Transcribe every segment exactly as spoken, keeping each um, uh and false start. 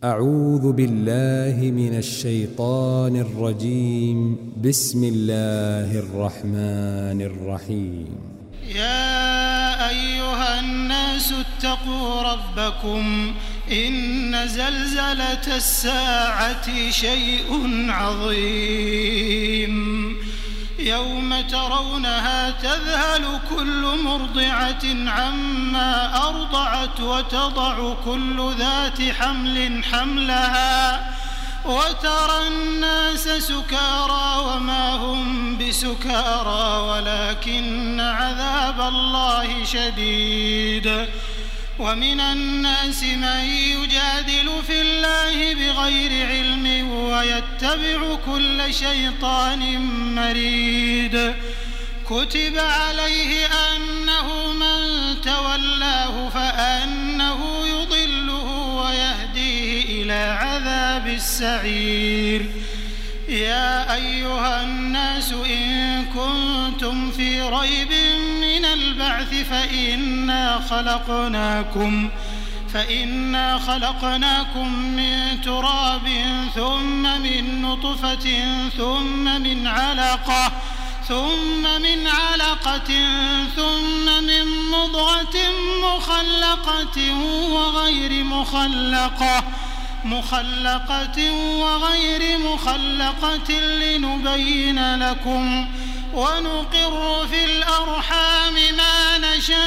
أعوذ بالله من الشيطان الرجيم. بسم الله الرحمن الرحيم. يا أيها الناس اتقوا ربكم إن زلزلة الساعة شيء عظيم يوم ترونها تذهل كل مرضعة عما أرضعت وتضع كل ذات حمل حملها وترى الناس سكارى وما هم بسكارى ولكن عذاب الله شديد. ومن الناس من يجادل في الله بغير علم ويتبع كل شيطان مريد. كتب عليه أنه من تولاه فأنه يضله ويهديه إلى عذاب السعير. يا أيها الناس إن كنتم في ريب من البعث فإنا خلقناكم فإنا خلقناكم من تراب ثم من نطفة ثم من علقة ثم من علقة ثم من مضغة مخلقة وغير مخلقة مخلقة وغير مخلقة لنبين لكم ونقر في الأرحام ما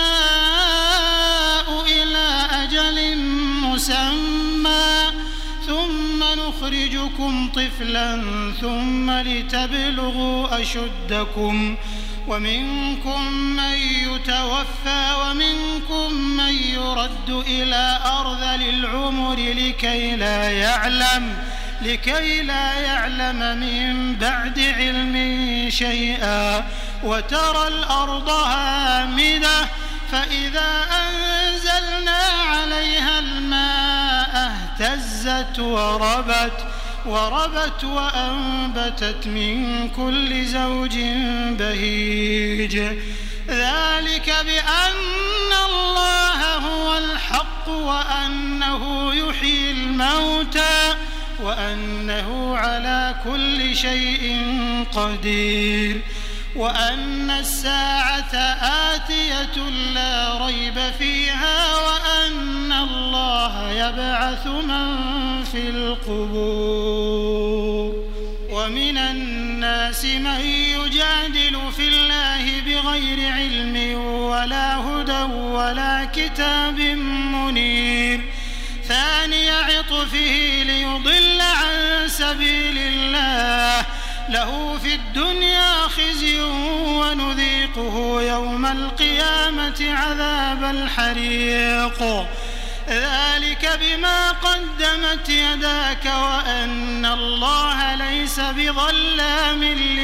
نشاء إلى أجل مسمى ثم نخرجكم طفلا ثم لتبلغوا أشدكم ومنكم من يتوفى ومنكم من يرد إلى أرذل العمر لكي لا يعلم لكي لا يعلم من بعد علم شيئا وترى الأرض هامدة فإذا أنزلنا عليها الماء اهتزت وربت وربت وأنبتت من كل زوج بهيج. ذلك بأن الله هو الحق وأنه يحيي الموتى وأنه على كل شيء قدير وأن الساعة آتية لا ريب فيها وأن الله يبعث من في القبور. ومن الناس من يجادل في الله بغير علم ولا هدى ولا كتاب منير. ثاني عطفه ليضل عن سبيل الله له في الدنيا خزي ونذيقه يوم القيامة عذاب الحريق. ذلك بما قدمت يداك وأن الله ليس بظلام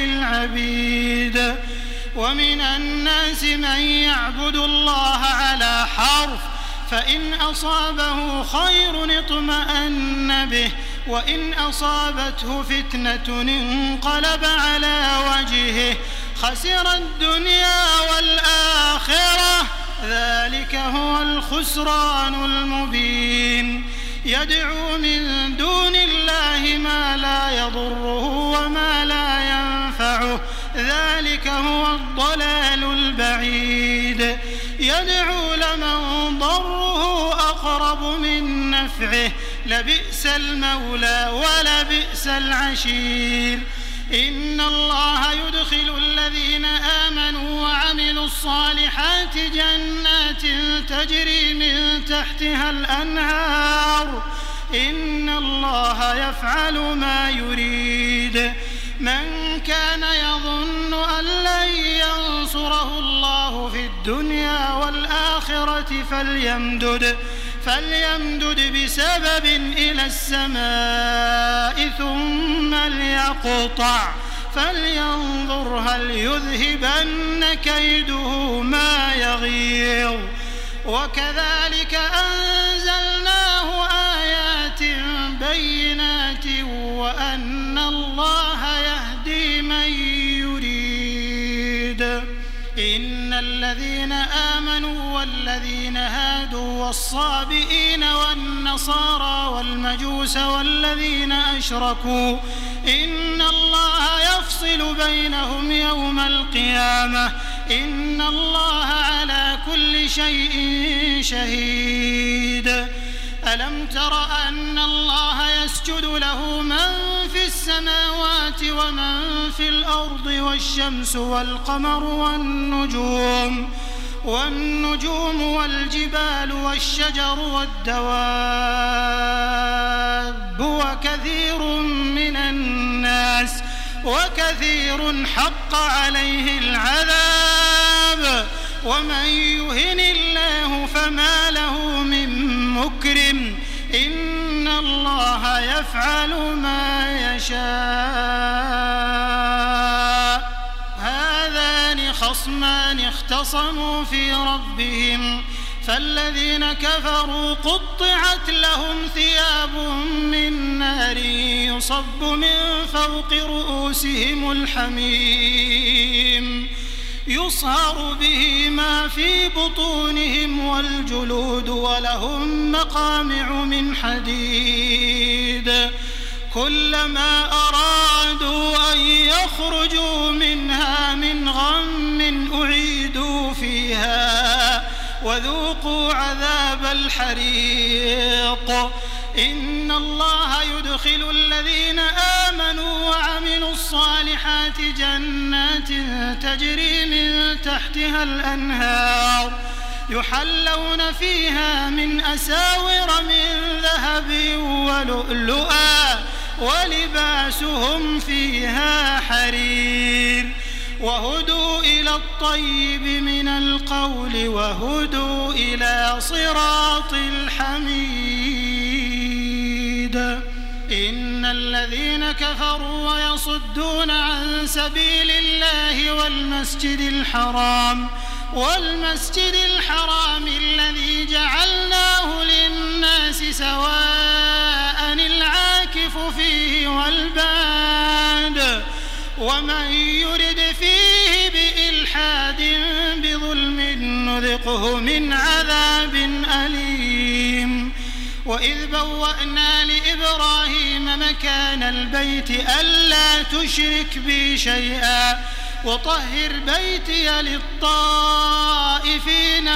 للعبيد. ومن الناس من يعبد الله على حرف فإن أصابه خير اطمأن به وإن أصابته فتنة انقلب على وجهه خسر الدنيا والآخرة ذلك هو الخسران المبين. يدعو من دون الله ما لا يضره وما لا ينفعه ذلك هو الضلال البعيد. يدعو لمن ضره أقرب من نفعه لبئس المولى ولبئس العشير. إن الله يدخل الذين آمنوا وعملوا الصالحات جنات تجري من تحتها الأنهار إن الله يفعل ما يريد. من كان يظن أن لن ينصره الله في الدنيا والآخرة فليمدد فليمدد بسبب إلى السماء ثم ليقطع فلينظر هل يذهبن كيده ما يغيظ. وكذلك أنزلناه آيات بينات وأن الله يهدي من يريد. إن الذين آمنوا والذين هادوا والصابئين والنصارى والمجوس والذين أشركوا إن الله يفصل بينهم يوم القيامة إن الله على كل شيء شهيد. ألم تر أن الله يسجد له من في السماوات ومن في الأرض والشمس والقمر والنجوم والنجوم والجبال والشجر والدواب وكثير من الناس وكثير حق عليه العذاب ومن يهن الله فما له من مكرم إن الله يفعل ما يشاء. هذان خصمان اختصموا في ربهم فالذين كفروا قطعت لهم ثياب من نار يصب من فوق رؤوسهم الحميم يصهر به ما في بطونهم والجلود ولهم مقامع من حديد كلما أرادوا أن يخرجوا منها من غم أعيدوا فيها وذوقوا عذاب الحريق. إن الله يدخل الذين آمنوا وعملوا الصالحات جنات تجري من تحتها الأنهار يحلون فيها من أساور من ذهب ولؤلؤا ولباسهم فيها حرير وهدوا إلى الطيب من القول وهدوا إلى صراط الحميد. إن الذين كفروا ويصدون عن سبيل الله والمسجد الحرام والمسجد الحرام الذي جعلناه للناس سواء العاكف فيه والباد ومن يرد فيه بإلحاد بظلم نذقه من عذاب أليم. وإذ بوأنا لإبراهيم مكان البيت ألا تشرك بي شيئا وطهر بيتي للطائفين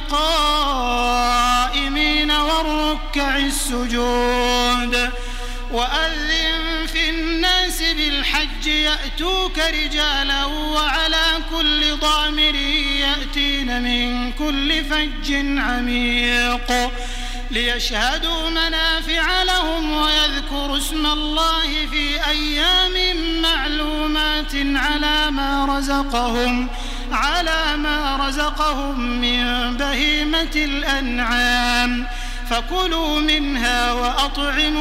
والقائمين والركع السجود وأذن في الناس بالحج يأتوك رجالا وعلى كل ضامر يأتين من كل فج عميق ليشهدوا منافع لهم ويذكروا اسم الله في أيام معلومات على ما رزقهم على ما رزقهم من بهيمة الأنعام فكلوا منها وأطعموا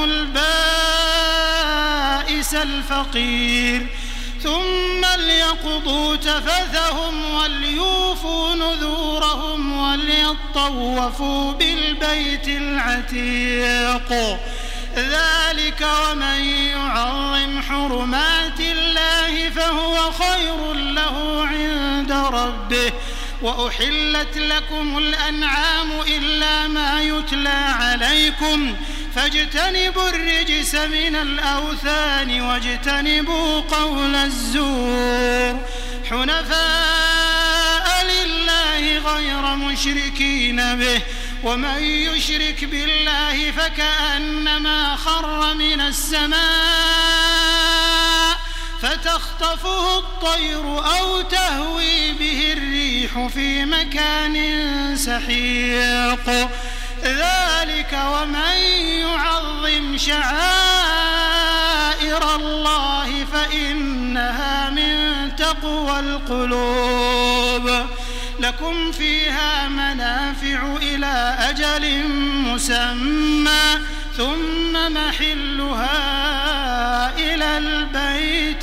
البائس الفقير ثم ليقضوا تفثهم وليوفوا نذورهم وليطوفوا بالبيت العتيق. ذلك ومن يعظم حرمات الله فهو خير له عند ربه. وأحلت لكم الأنعام إلا ما يتلى عليكم فاجتنبوا الرجس من الأوثان واجتنبوا قول الزور حنفاء لله غير مشركين به ومن يشرك بالله فكأنما خر من السماء فتخطفه الطير أو تهوي به الريح في مكان سحيق. ذلك ومن يعظم شعائر الله فإنها من تقوى القلوب. لكم فيها منافع إلى أجل مسمى ثم محلها إلى البيت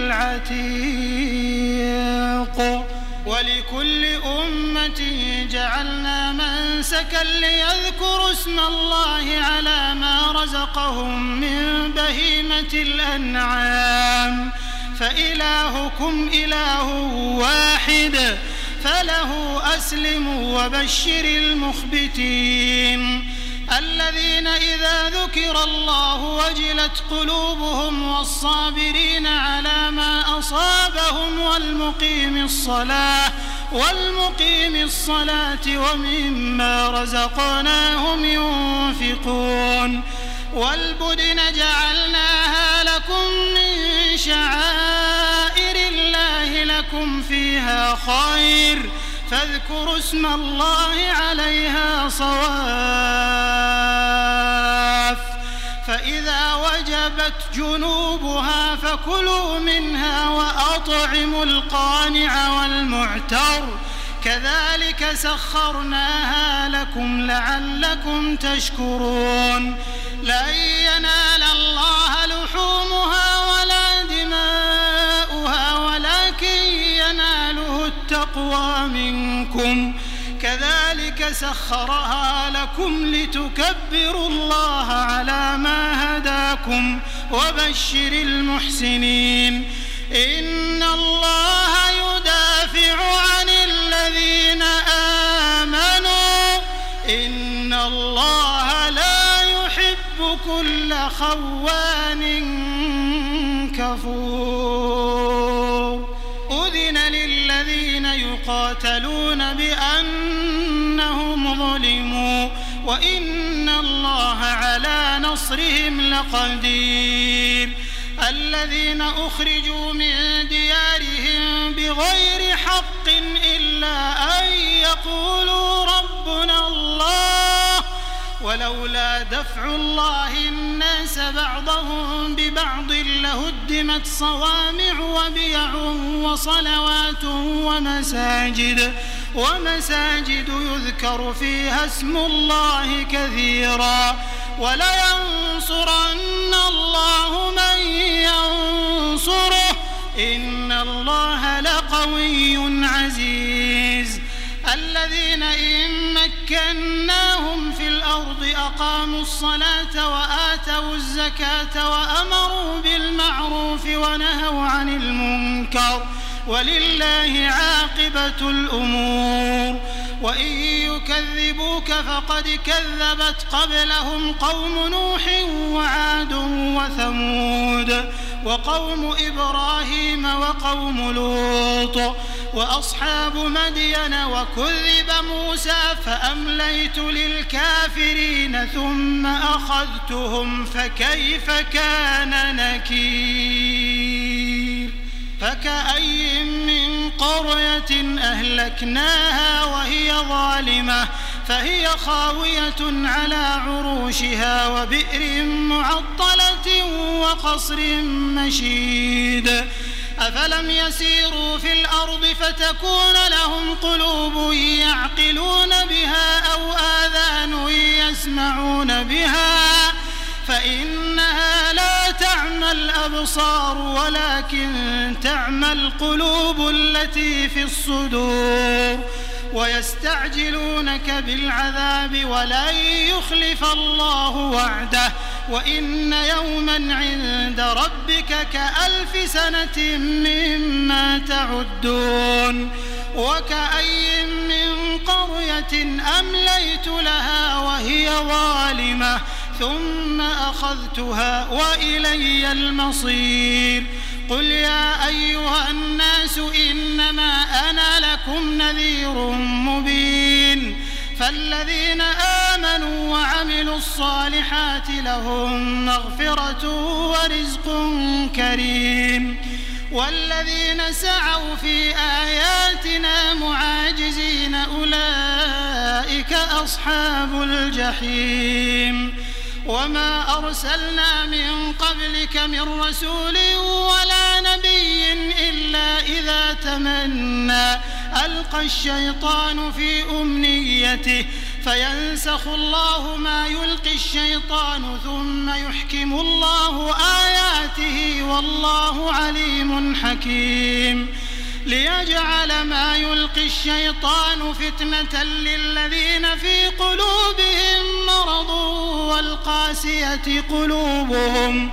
العتيق. ولكل أمة جعلنا منسكا ليذكروا اسم الله على ما رزقهم من بهيمة الأنعام فإلهكم إله واحد فله أسلموا وبشر المخبتين الذين إذا ذكر الله وجلت قلوبهم والصابرين على ما أصابهم والمقيم الصلاة والمقيم الصلاة ومما رزقناهم ينفقون والبدن جعلناها لكم من شعائر الله لكم فيها خير فاذكروا اسم الله عليها صواف فإذا وجبت جنوبها فكلوا منها وأطعموا القانع والمعتر كذلك سخرناها لكم لعلكم تشكرون لن ينال الله لحومها ولا دماؤها ولكن يناله التقوى منكم كذلك سخرها لكم لتكبروا الله على ما هداكم وبشر المحسنين إن الله يدافع عن الذين آمنوا إن الله لا يحب كل خوان كفور أذن للذين يقاتلون بأنهم ظلموا وإن الله على نصرهم لقدير الذين أخرجوا من ديارهم بغير حق إلا أن يقولوا ربنا الله ولولا دفع الله الناس بعضهم ببعض لهدمت صوامع وبيع وصلوات ومساجد ومساجد يذكر فيها اسم الله كثيرا ولينصرن الله من ينصره إن الله لقوي عزيز الذين إن مكناهم في الأرض أقاموا الصلاة وآتوا الزكاة وأمروا بالمعروف ونهوا عن المنكر ولله عاقبة الأمور وإن يكذبوك فقد كذبت قبلهم قوم نوح وعاد وثمود وقوم إبراهيم وقوم لوط وأصحاب مدين وكذب موسى فأمليت للكافرين ثم أخذتهم فكيف كان نكير فكأي من قرية أهلكناها وهي ظالمة فهي خاوية على عروشها وبئر معطلة وقصر مشيد أفلم يسيروا في الأرض فتكون لهم قلوب يعقلون بها أو آذان يسمعون بها فإنها لا تعمى الأبصار ولكن تعمى القلوب التي في الصدور ويستعجلونك بالعذاب ولن يخلف الله وعده وإن يوما عند ربك كألف سنة مما تعدون وكأي من قرية أمليت لها وهي ظالمة ثم أخذتها وإلي المصير قل يا أيها الناس إنما أنا لكم نذير مبين فالذين آمنوا وعملوا الصالحات لهم مغفرة ورزق كريم والذين سعوا في آياتنا معاجزين أولئك أصحاب الجحيم وما أرسلنا من قبلك من رسول ولا نبي إلا إذا تمنى ألقى الشيطان في أمنيته فينسخ الله ما يلقي الشيطان ثم يحكم الله آياته والله عليم حكيم ليجعل ما يلقي الشيطان فتنة للذين في قلوبهم مرض والقاسية قلوبهم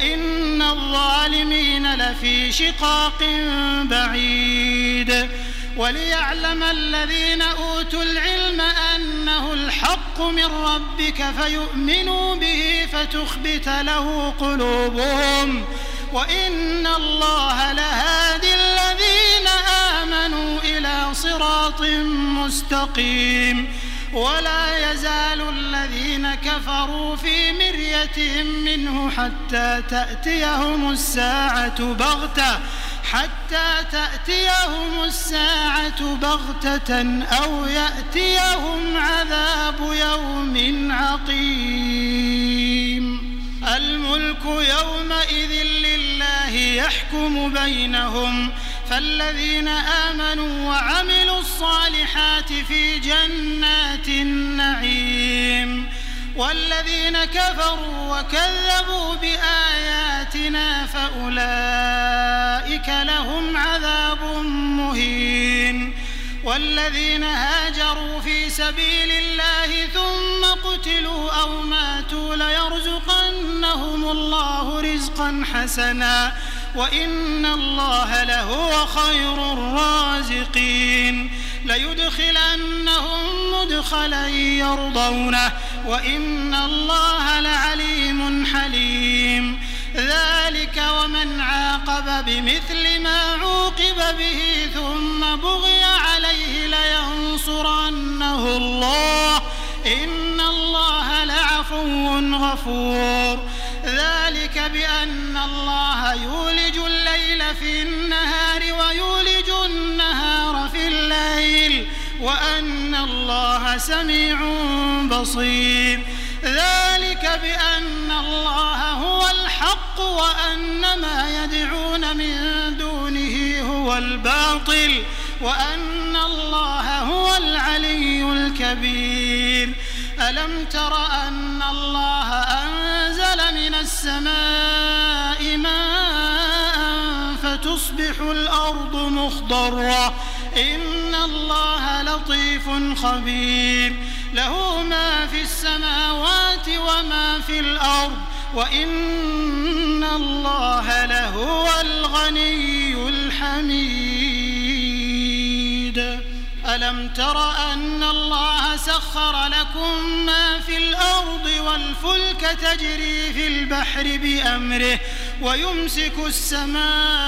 وإن الظالمين لفي شقاق بعيد وليعلم الذين أوتوا العلم أنه الحق من ربك فيؤمنوا به فتخبت له قلوبهم وإن الله لهادي الذين آمنوا إلى صراط مستقيم. ولا يزال الذين كفروا في مرية منه حتى تأتيهم الساعة بغتة حتى تأتيهم الساعة بغتة أو يأتيهم عذاب يوم عقيم. الملك يومئذ لله يحكم بينهم فالذين آمنوا وعملوا الصالحات في جنات النعيم والذين كفروا وكذبوا بآياتنا فأولئك لهم عذاب مهين. والذين هاجروا في سبيل الله ثم قتلوا أو ماتوا ليرزقنهم الله رزقا حسنا وإن الله لهو خير الرازقين. ليدخلنهم مدخلا يرضونه وإن الله لعليم حليم. ذلك ومن عاقب بمثل ما عوقب به ثم بغي عليه لينصرنه الله إن الله لعفو غفور. ذلك بأن الله يولج الليل في النهار ويولج النهار في الليل وأن الله سميع بصير. ذلك بأن الله هو الحق وأن ما يدعون من دونه هو الباطل وأن الله هو العلي الكبير. ألم تر أن الله أنزل من السماء ماء فتصبح الأرض مخضرة إن الله لطيف خبير. له ما في السماوات وما في الأرض وإن الله لهو الغني الحميد. ألم تر أن الله سخر لكم ما في الأرض والفلك تجري في البحر بأمره ويمسك السماء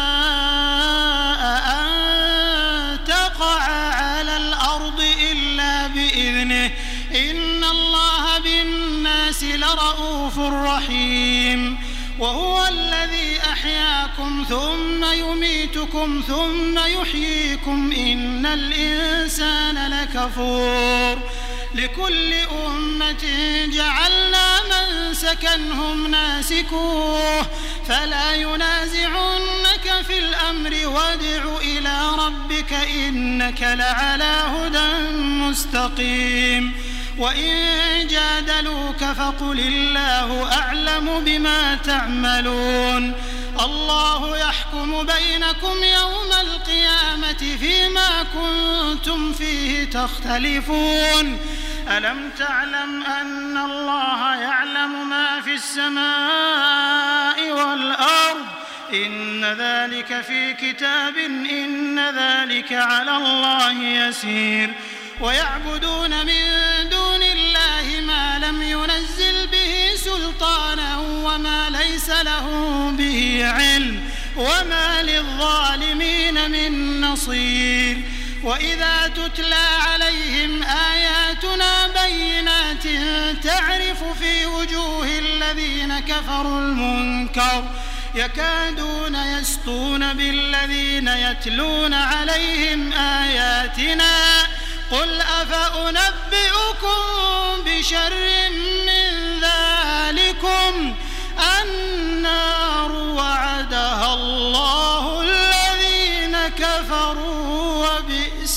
أن تقع على الأرض إلا بإذنه إن الله بالناس لرؤوف رحيم. وهو الذي أحياكم ثم يميتكم ثم يحييكم إن الإنسان لكفور. لكل أمة جعلنا منسكا هم ناسكوه فلا ينازعنك في الأمر وادع إلى ربك إنك لعلى هدى مستقيم. وإن جادلوك فقل الله أعلم بما تعملون. الله يحكم بينكم يوم القيامة فيما كنتم فيه تختلفون. ألم تعلم أن الله يعلم ما في السماء والأرض إن ذلك في كتاب إن ذلك على الله يسير. ويعبدون من دون الله ما لم ينزل به سلطانا وما ليس له به علم وما للظالمين من نصير. وإذا تتلى عليهم آياتنا بينات تعرف في وجوه الذين كفروا المنكر يكادون يسطون بالذين يتلون عليهم آياتنا قل أفأنبئكم بشر من ذلكم النار وعدها الله الذين كفروا وبئس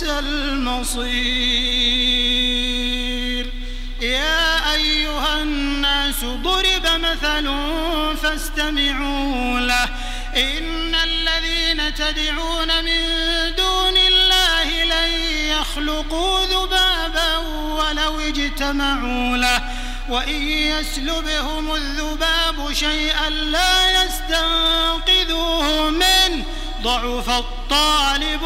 المصير. يا أيها الناس ضرب مثل فاستمعوا له إن الذين تدعون من دون الله لن يخلقوا ذبابا ولو اجتمعوا له وإن يسلبهم الذباب شيئا لا يستنقذوه منه ضعف الطالب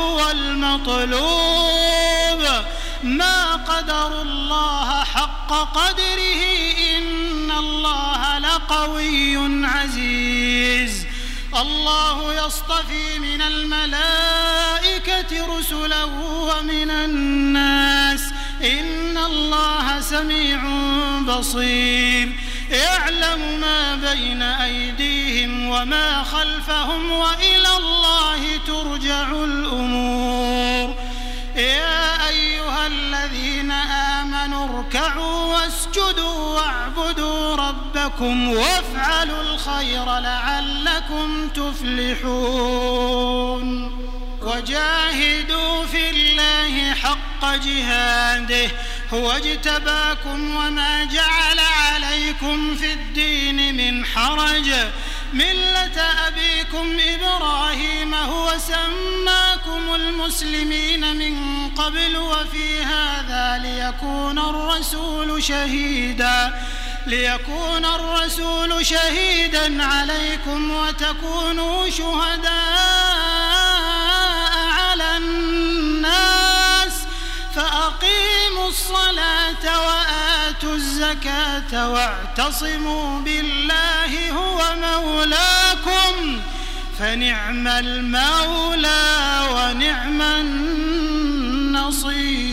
والمطلوب ما قدروا الله حق قدره إن الله لقوي عزيز الله يصطفي من الملائكة رسلا ومن الناس إن الله سميع بصير يعلم ما بين أيديهم وما خلفهم وإلى الله ترجع الأمور يا أيها الذين آمنوا اركعوا واسجدوا واعبدوا ربكم وافعلوا الخير لعلكم تفلحون وجاهدوا في الله حق جهاده هو اجتباكم وما جعل عليكم في الدين من حرج ملة أبيكم إبراهيم هو سماكم المسلمين من قبل وفي هذا ليكون الرسول شهيدا ليكون الرسول شهيدا عليكم وتكونوا شهداء على الناس فأقيموا الصلاة وآتوا الزكاة واعتصموا بالله هو مولاكم فنعم المولى ونعم النصير.